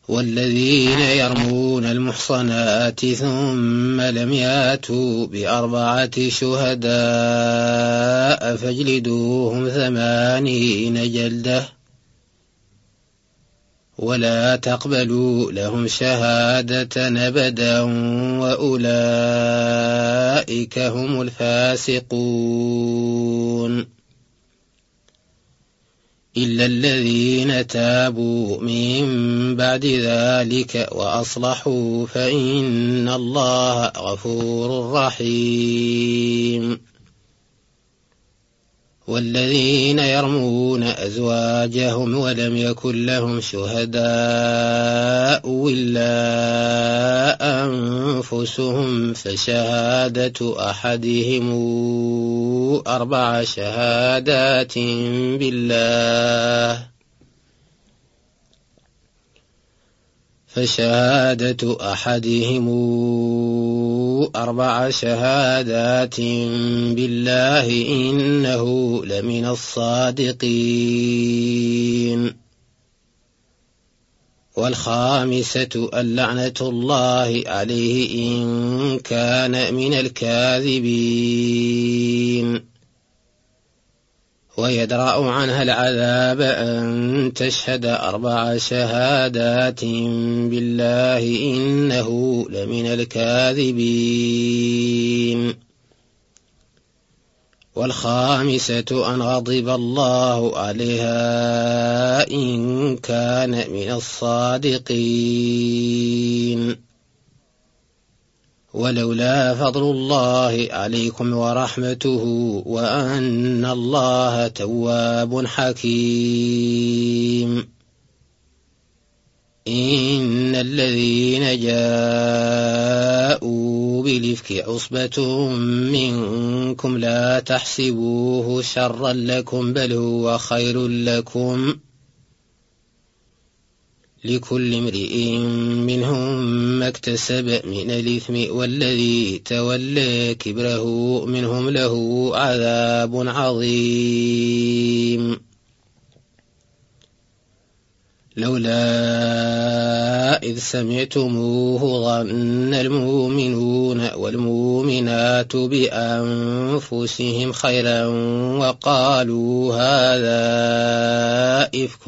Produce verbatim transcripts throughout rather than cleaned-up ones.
والذين يرمون المحصنات ثم لم ياتوا بأربعة شهداء فاجلدوهم ثمانين جلدة ولا تقبلوا لهم شهادة أبدا وأولئك هم الفاسقون إلا الذين تابوا من بعد ذلك وأصلحوا فإن الله غفور رحيم. والذين يرمون أزواجهم ولم يكن لهم شهداء إلا أنفسهم فشهادة أحدهم أربع شهادات بالله فشهادة أحدهم أربع شهادات بالله إنه لمن الصادقين. والخامسة اللعنة الله عليه إن كان من الكاذبين. ويدرأ عنها العذاب أن تشهد أربع شهادات بالله إنه لمن الكاذبين. والخامسة أن غضب الله عليها إن كان من الصادقين. ولولا فضل الله عليكم ورحمته وأن الله تواب حكيم. إن الذين جاءوا بالإفك عصبة منكم لا تحسبوه شرا لكم بل هو خير لكم لكل امرئ منهم ما اكتسب من الإثم والذي تولى كبره منهم له عذاب عظيم. لولا إذ سمعتموه ظن المؤمنون والمؤمنات بأنفسهم خيرا وقالوا هذا إفك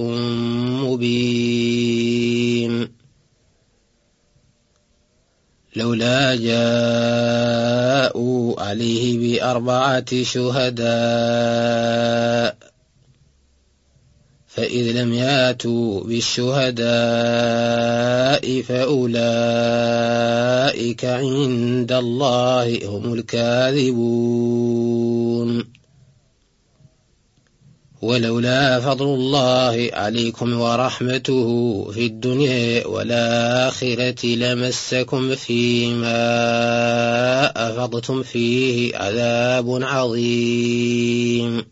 مبين. لولا جاءوا عليه بأربعة شهداء فإذ لم ياتوا بالشهداء فأولئك عند الله هم الكاذبون. ولولا فضل الله عليكم ورحمته في الدنيا والآخرة لمسكم فيما أفضتم فيه عذاب عظيم.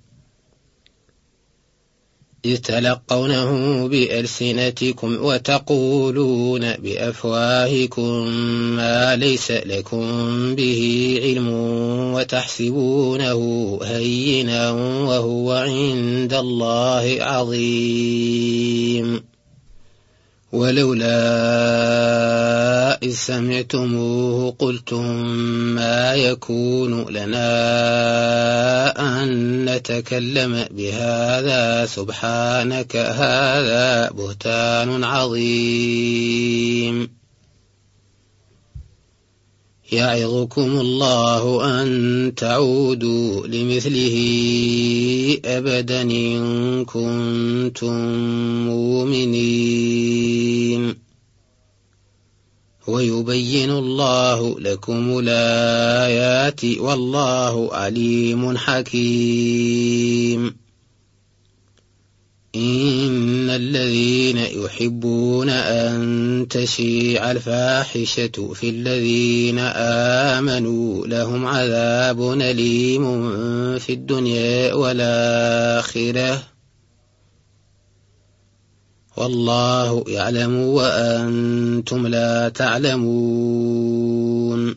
إذ تلقونه بألسنتكم وتقولون بأفواهكم ما ليس لكم به علم وتحسبونه هينا وهو عند الله عظيم. ولولا إذ سمعتموه قلتم ما يكون لنا أن نتكلم بهذا سبحانك هذا بهتان عظيم. يعظكم الله أن تعودوا لمثله أبدا إن كنتم مؤمنين. ويبين الله لكم الآيات والله عليم حكيم. إن الذين يحبون أن تشيع الفاحشة في الذين آمنوا لهم عذاب أليم في الدنيا والآخرة والله يعلم وأنتم لا تعلمون.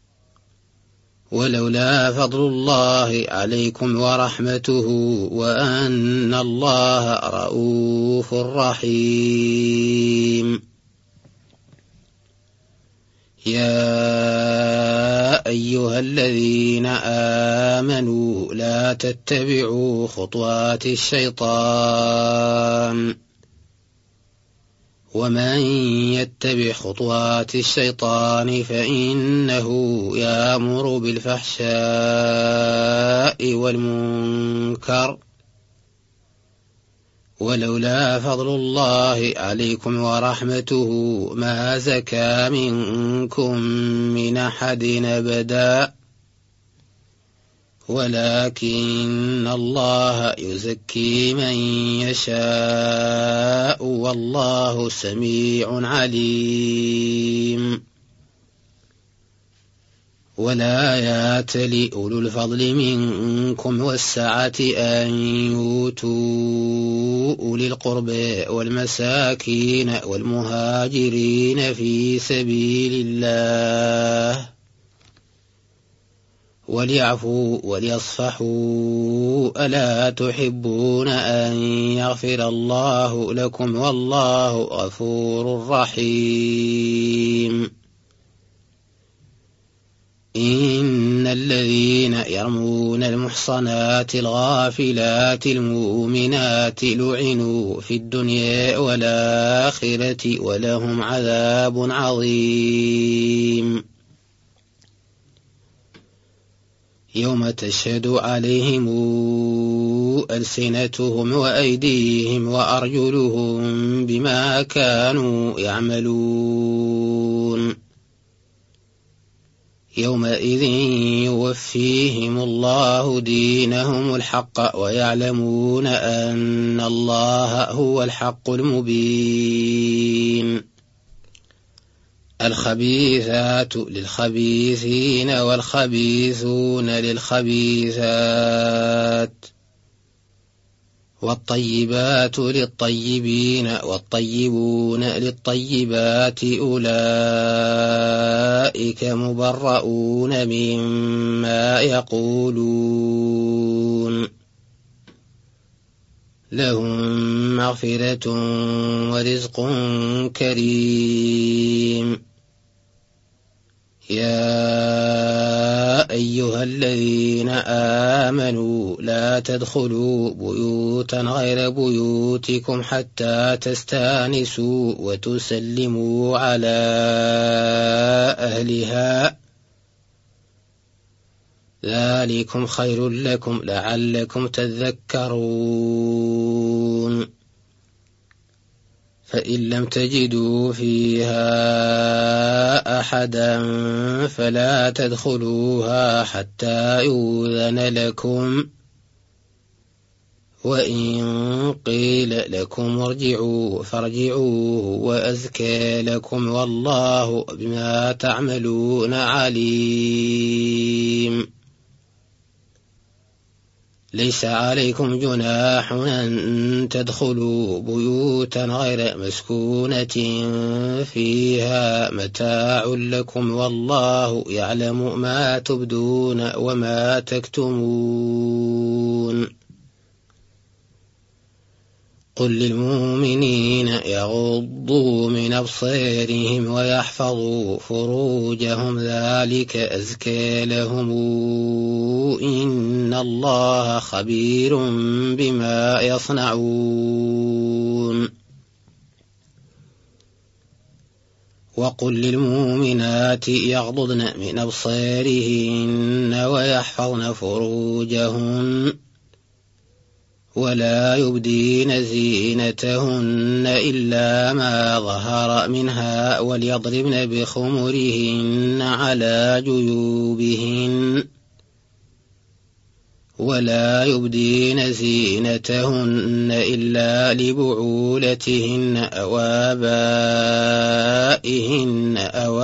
ولولا فضل الله عليكم ورحمته وأن الله رؤوف رحيم. يا أيها الذين آمنوا لا تتبعوا خطوات الشيطان ومن يتبع خطوات الشيطان فإنه يأمر بالفحشاء والمنكر ولولا فضل الله عليكم ورحمته ما زكى منكم من أحد أبدا ولكن الله يزكي من يشاء والله سميع عليم. ولا يأتل أولو الفضل منكم والسعة أن يؤتوا أولي القربى والمساكين والمهاجرين في سبيل الله وليعفوا وليصفحوا ألا تحبون أن يغفر الله لكم والله غفور رحيم. إن الذين يرمون المحصنات الغافلات المؤمنات لعنوا في الدنيا والآخرة ولهم عذاب عظيم. يوم تشهد عليهم ألسنتهم وأيديهم وأرجلهم بما كانوا يعملون يومئذ يوفيهم الله دينهم الحق ويعلمون أن الله هو الحق المبين. الخبيثات للخبيثين والخبيثون للخبيثات والطيبات للطيبين والطيبون للطيبات أولئك مبرؤون مما يقولون لهم مغفرة ورزق كريم. يا أيها الذين آمنوا لا تدخلوا بيوتا غير بيوتكم حتى تستأنسوا وتسلموا على أهلها ذلكم خير لكم لعلكم تذكرون. فإن لم تجدوا فيها أحدا فلا تدخلوها حتى يؤذن لكم وإن قيل لكم ارجعوا فارجعوا وأزكى لكم والله بما تعملون عليم. ليس عليكم جناح أن تدخلوا بيوتا غير مسكونة فيها متاع لكم والله يعلم ما تبدون وما تكتمون. قل للمؤمنين يغضوا من أبصارهم ويحفظوا فروجهم ذلك أزكى لهم إن الله خبير بما يصنعون. وقل للمؤمنات يغضضن من أبصارهن ويحفظن فروجهن ولا يبدين زينتهن إلا ما ظهر منها وليضربن بخمرهن على جيوبهن ولا يبدين زينتهن إلا لبعولتهن أو آبائهن أو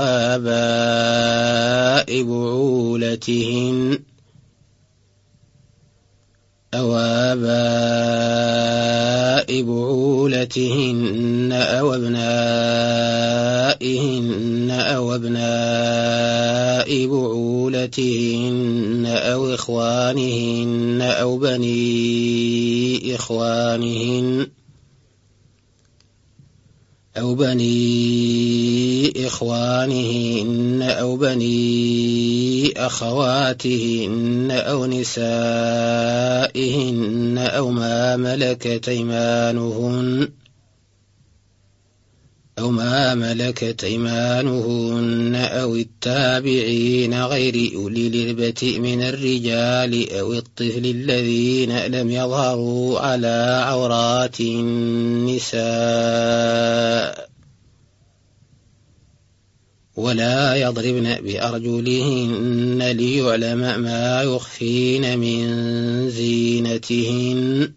آباء بعولتهن أو آباء بعولتهن أو أبنائهن أو أبناء بعولتهن أو إخوانهن أو بني إخوانهن أو بني إخوانهن أو بني أخواتهن أو نسائهن أو ما ملكت أيمانهن أو ما ملكت أيمانهن أو التابعين غير أولي الإربة من الرجال أو الطفل الذين لم يظهروا على عورات النساء ولا يضربن بأرجلهن ليعلم ما يخفين من زينتهن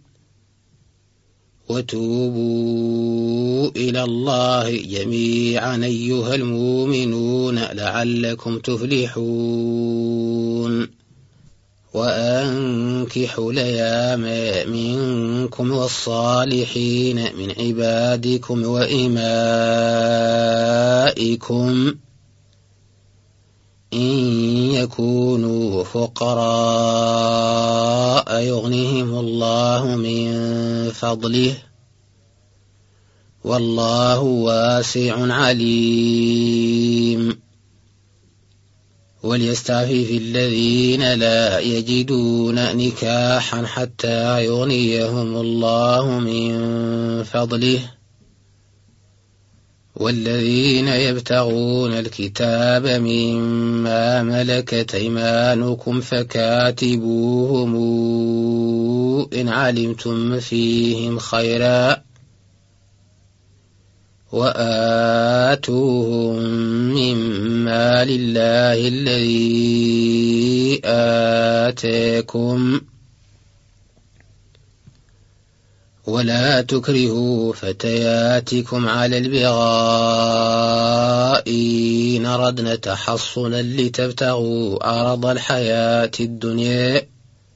وتوبوا إلى الله جميعا أيها المؤمنون لعلكم تفلحون وأنكحوا الأيام منكم والصالحين من عبادكم وإمائكم إن يكونوا فقراء يغنهم الله من فضله والله واسع عليم وليستعفف الذين لا يجدون نكاحا حتى يغنيهم الله من فضله والذين يبتغون الكتاب مما ملكت أيمانكم فكاتبوهم إن علمتم فيهم خيرا وآتوهم مما لله الذي آتاكم ولا تكرهوا فتياتكم على البغاء إن أردنا تحصنا لتبتغوا عرض الحياة الدنيا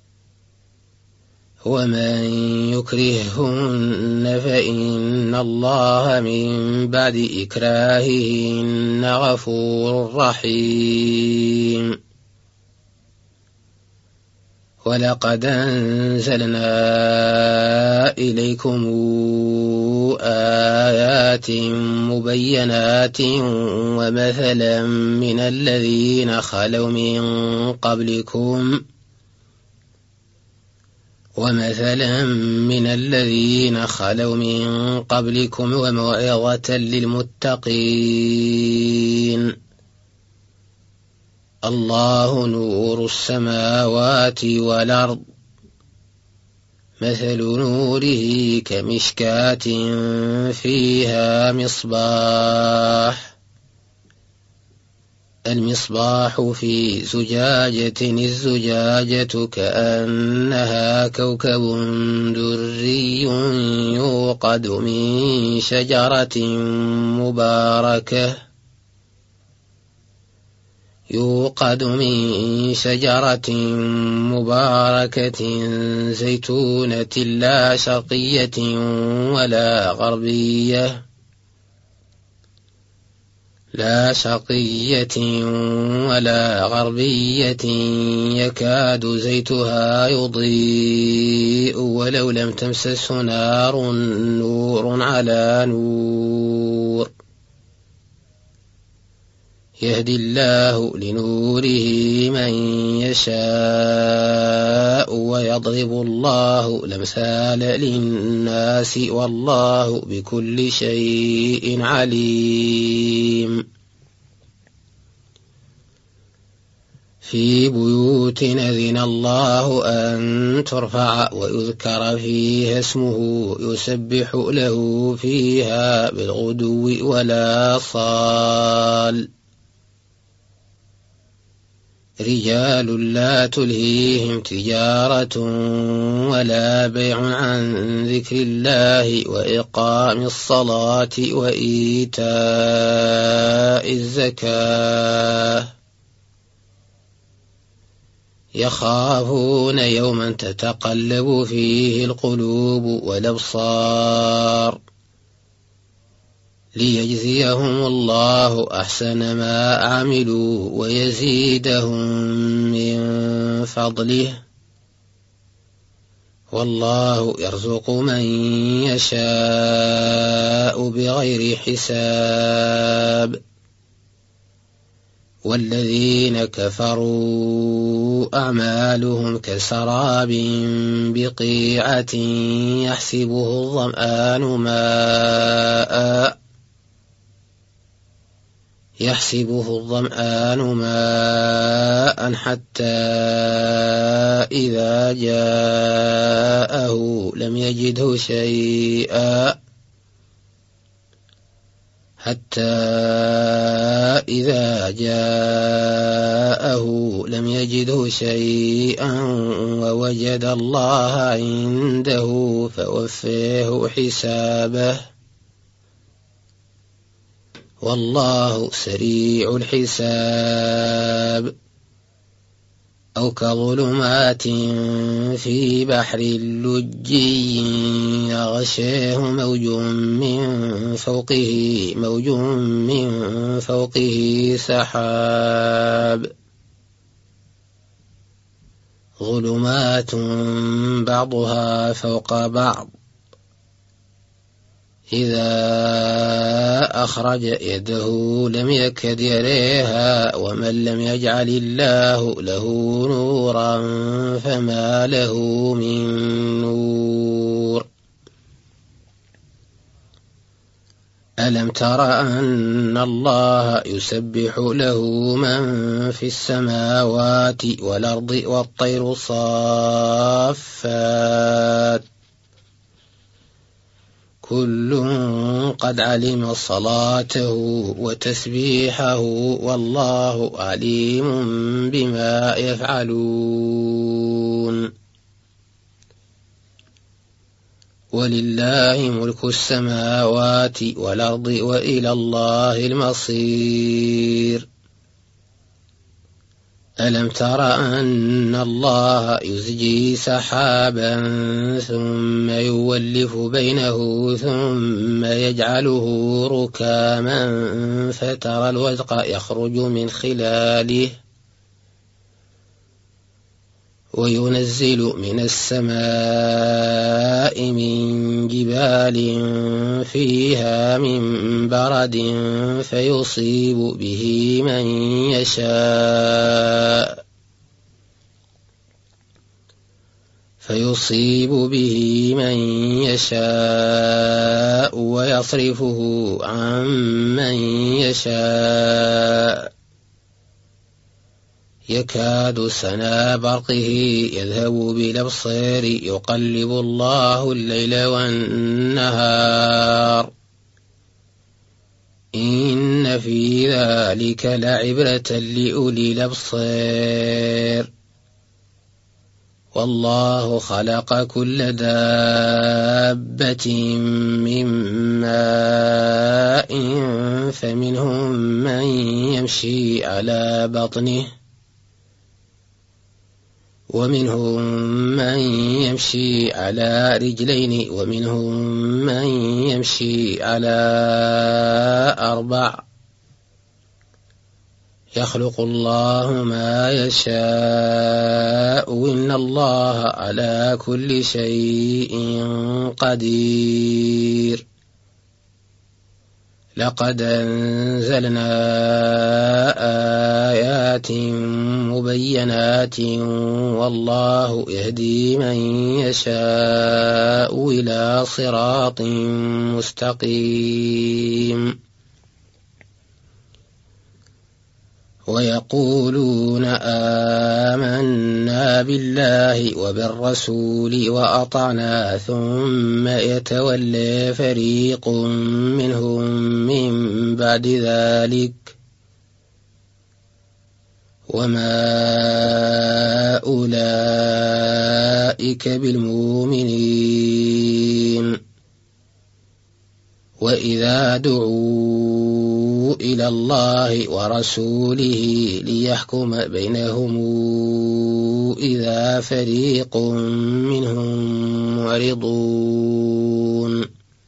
ومن يكرههن فإن الله من بعد إكراههن غفور رحيم ولقد أنزلنا إليكم آيات مبينات ومثلا من الذين خلوا من قبلكم ومثلا من الذين خلوا من قبلكم وموعظة للمتقين الله نور السماوات والأرض مثل نوره كمشكاة فيها مصباح المصباح في زجاجة الزجاجة كأنها كوكب دري يوقد من شجرة مباركة يوقد من شجرة مباركة زيتونة لا شرقية ولا غربية لا شرقية ولا غربية يكاد زيتها يضيء ولو لم تمسسه نار نور على نور يهدي الله لنوره من يشاء ويضرب الله الأمثال للناس والله بكل شيء عليم في بيوت أذن الله أن ترفع ويذكر فيها اسمه يسبح له فيها بالغدو ولا صال رجال لا تلهيهم تجارة ولا بيع عن ذكر الله وإقام الصلاة وإيتاء الزكاة يخافون يوما تتقلب فيه القلوب والأبصار ليجزيهم الله أحسن ما عملوا ويزيدهم من فضله والله يرزق من يشاء بغير حساب والذين كفروا أعمالهم كسراب بقيعة يحسبه الظمآن ماء يحسبه الظمآن ماء حتى إذا جاءه لم يجده شيئا حتى إذا جاءه لم يجده شيئا ووجد الله عنده فوفيه حسابه والله سريع الحساب أو كظلمات في بحر لجي يغشاه موج من فوقه موج من فوقه سحاب ظلمات بعضها فوق بعض إذا أخرج يده لم يكد يريها ومن لم يجعل الله له نورا فما له من نور ألم تر أن الله يسبح له من في السماوات والأرض والطير صافات كل قد علم صلاته وتسبيحه والله عليم بما يفعلون ولله ملك السماوات والأرض وإلى الله المصير ألم تر أن الله يزجي سحابا ثم يولف بينه ثم يجعله ركاما فترى الودق يخرج من خلاله وينزل من السماء من جبال فيها من برد فيصيب به من يشاء فيصيب به من يشاء ويصرفه عن من يشاء يكاد سنا برقه يذهب بالأبصار يقلب الله الليل والنهار إن في ذلك لعبرة لأولي الأبصار والله خلق كل دابة من ماء فمنهم من يمشي على بطنه ومنهم من يمشي على رجلين ومنهم من يمشي على أربع يخلق الله ما يشاء إن الله على كل شيء قدير لقد أنزلنا آيات مبينات والله يهدي من يشاء إلى صراط مستقيم ويقولون آمنا بالله وبالرسول وأطعنا ثم يتولى فريق منهم من بعد ذلك وما أولئك بالمؤمنين وإذا دعوا إلى الله ورسوله ليحكم بينهم إذا فريق منهم معرضون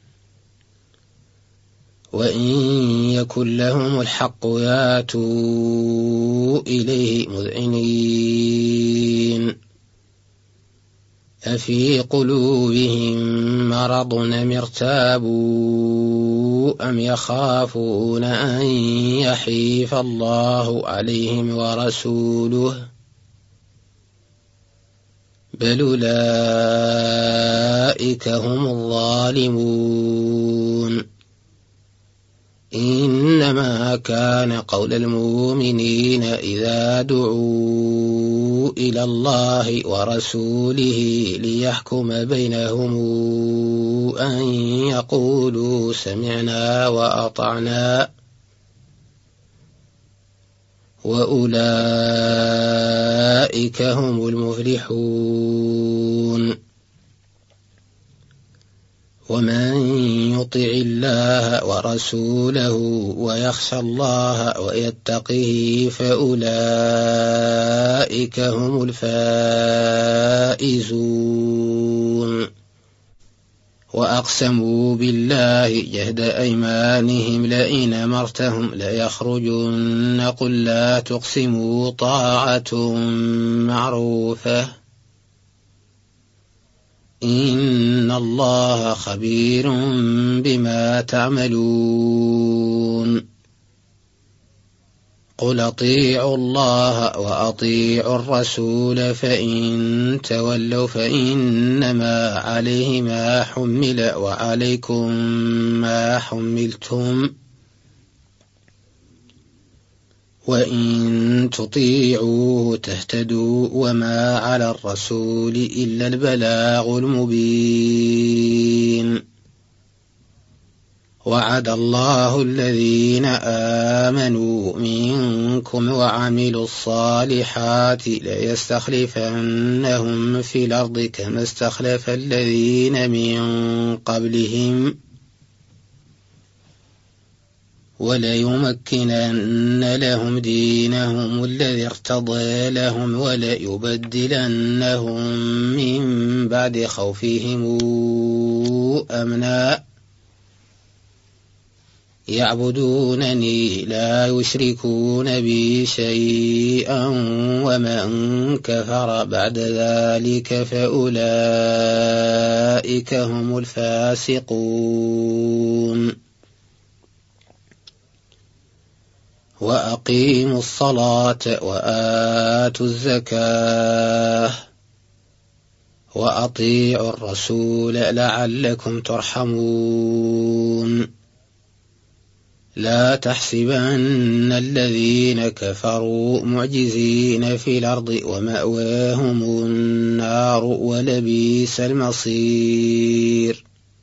وإن يكن لهم الحق ياتوا إليه مذعنين أفي قلوبهم مرض أم ارتابوا أم يخافون أن يحيف الله عليهم ورسوله بل أولئك هم الظالمون إنما كان قول المؤمنين إذا دعوا إلى الله ورسوله ليحكم بينهم أن يقولوا سمعنا وأطعنا وأولئك هم المفلحون ومن يطع الله ورسوله ويخشى الله ويتقه فأولئك هم الفائزون وأقسموا بالله جهد أيمانهم لئن أمرتهم ليخرجن قل لا تقسموا طاعة معروفة إن الله خبير بما تعملون قل أطيعوا الله وأطيعوا الرسول فإن تولوا فإنما عليه ما حمل وعليكم ما حملتم وإن تطيعوه تهتدوا وما على الرسول إلا البلاغ المبين وعد الله الذين آمنوا منكم وعملوا الصالحات ليستخلفنهم في الأرض كما استخلف الذين من قبلهم وليمكنن لهم دينهم الذي ارتضى لهم وليبدلنهم من بعد خوفهم أمنا يعبدونني لا يشركون بي شيئا ومن كفر بعد ذلك فأولئك هم الفاسقون وأقيموا الصلاة وآتوا الزكاة وأطيعوا الرسول لعلكم ترحمون لا تحسبن الذين كفروا معجزين في الأرض ومأواهم النار ولبئس المصير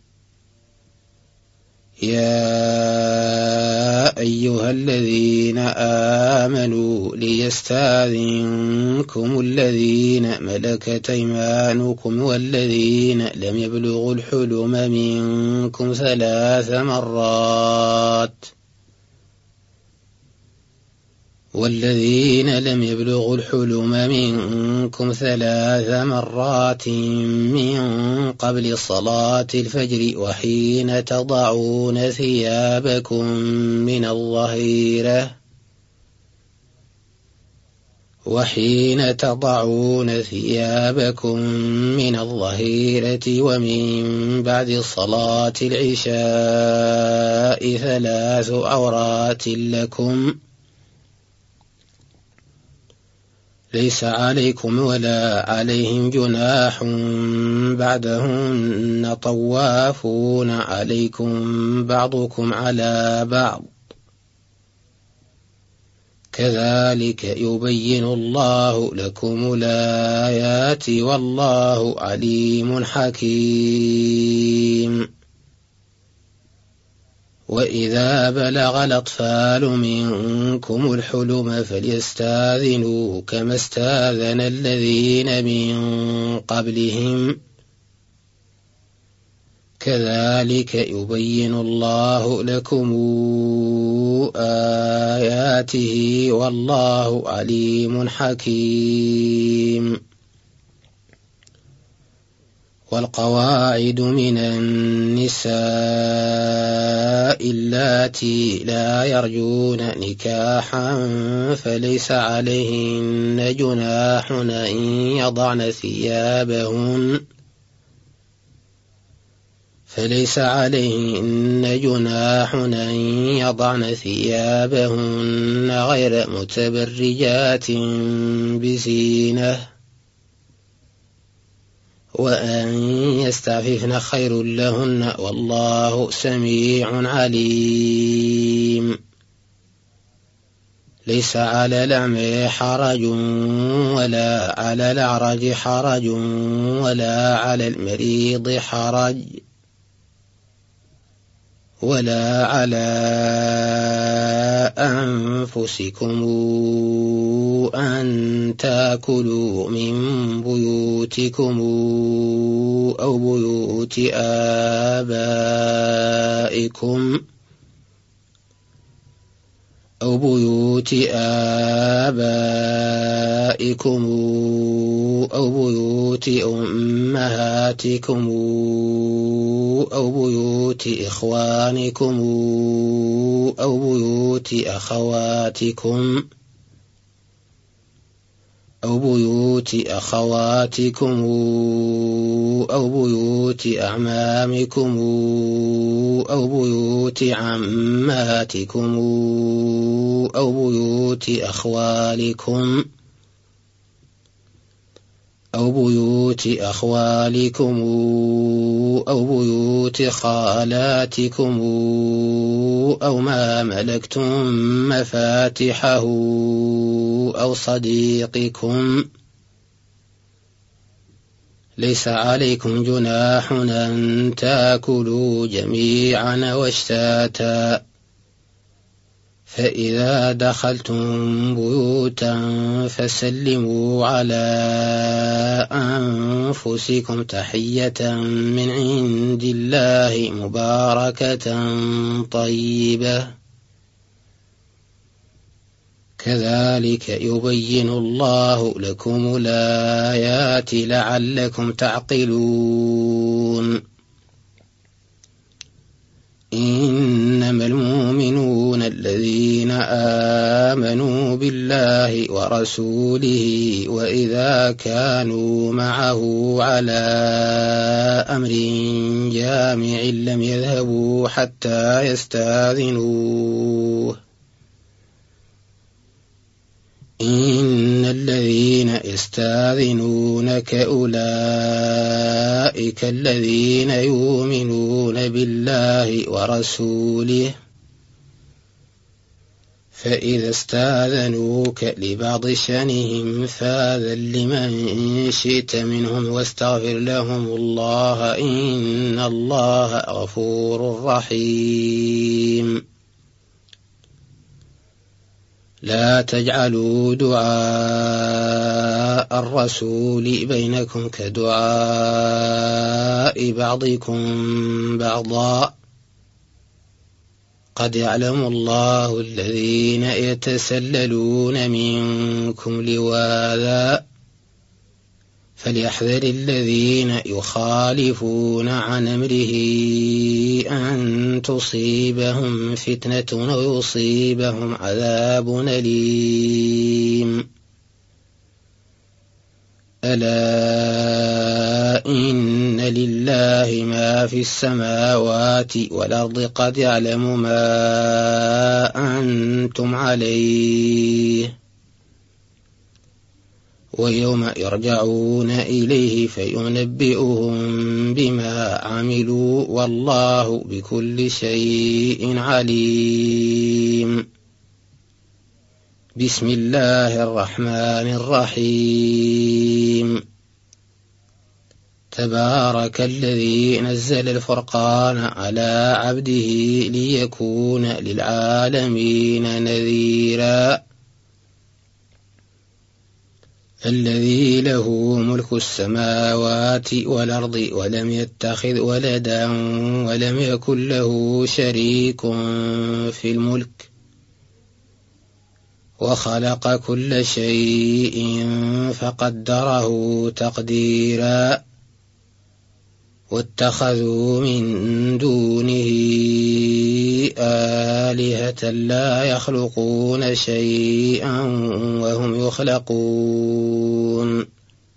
يا أيها الذين آمنوا ليستأذنكم الذين ملكت أيمانكم والذين لم يبلغوا الحلم منكم ثلاث مرات والذين لم يبلغوا الحلم منكم ثلاث مرات من قبل صلاة الفجر وحين تضعون ثيابكم من الظهيرة وحين تضعون ثيابكم من الظهيرة ومن بعد صلاة العشاء ثلاث عورات لكم ليس عليكم ولا عليهم جناح بعدهن طوافون عليكم بعضكم على بعض كذلك يبين الله لكم الآيات والله عليم حكيم وإذا بلغ الأطفال منكم الحلم فليستاذنوا كما استاذن الذين من قبلهم كذلك يبين الله لكم آياته والله عليم حكيم والقواعد من النساء اللاتي لا يرجون نكاحا فليس عليهن جناح أن يضعن ثيابهن فليس عليهن جناح أن يضعن ثيابهن غير متبرجات بزينة وأن يستعففن خير لهن والله سميع عليم. ليس على الأعمى حرج ولا على الأعرج حرج ولا على المريض حرج ولا على أنفسكم أن تأكلوا من بيوتكم أو بيوت آبائكم أو بيوت آبائكم أو بيوت أمهاتكم أو بيوت إخوانكم أو بيوت أخواتكم أو بيوت أخواتكم أو بيوت أعمامكم أو بيوت عماتكم أو بيوت أخوالكم أو بيوت أخوالكم أو بيوت خالاتكم أو ما ملكتم مفاتحه أو صديقكم. ليس عليكم جناح أن تأكلوا جميعا واشتاتا فإذا دخلتم بيوتا فسلموا على أنفسكم تحية من عند الله مباركة طيبة كذلك يبين الله لكم الآيات لعلكم تعقلون. إنما المؤمنون الذين آمنوا بالله ورسوله وإذا كانوا معه على أمر جامع لم يذهبوا حتى يستأذنوه. إن الذين يستأذنونك أولئك الذين يؤمنون بالله ورسوله فإذا استأذنوك لبعض شأنهم فأذن لمن شئت منهم واستغفر لهم الله إن الله غفور رحيم. لا تجعلوا دعاء الرسول بينكم كدعاء بعضكم بعضا قد يعلم الله الذين يتسللون منكم لواذا فليحذر الذين يخالفون عن أمره أن تصيبهم فتنة أو يصيبهم عذاب أليم. ألا إن لله ما في السماوات والأرض قد يعلم ما أنتم عليه ويوم يرجعون إليه فينبئهم بما عملوا والله بكل شيء عليم. بسم الله الرحمن الرحيم. تبارك الذي نزل الفرقان على عبده ليكون للعالمين نذيرا الذي له ملك السماوات والأرض ولم يتخذ ولدا ولم يكن له شريك في الملك وخلق كل شيء فقدره تقديرا واتخذوا من دونه آلهة لا يخلقون شيئا وهم يخلقون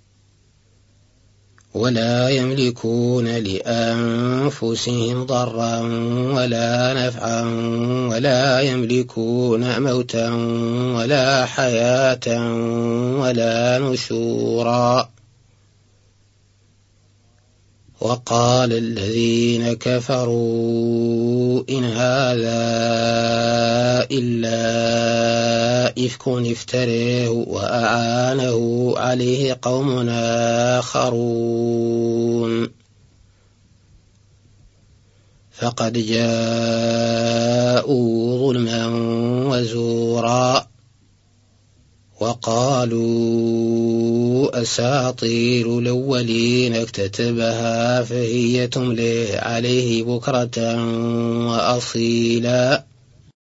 ولا يملكون لأنفسهم ضرا ولا نفعا ولا يملكون موتا ولا حياة ولا نشورا. وقال الذين كفروا إن هذا إلا إفك افتريه وأعانه عليه قوم آخرون فقد جاءوا ظلما وزورا وقالوا أساطير الأولين اكتتبها فهي تملي عليه بكرة وأصيلا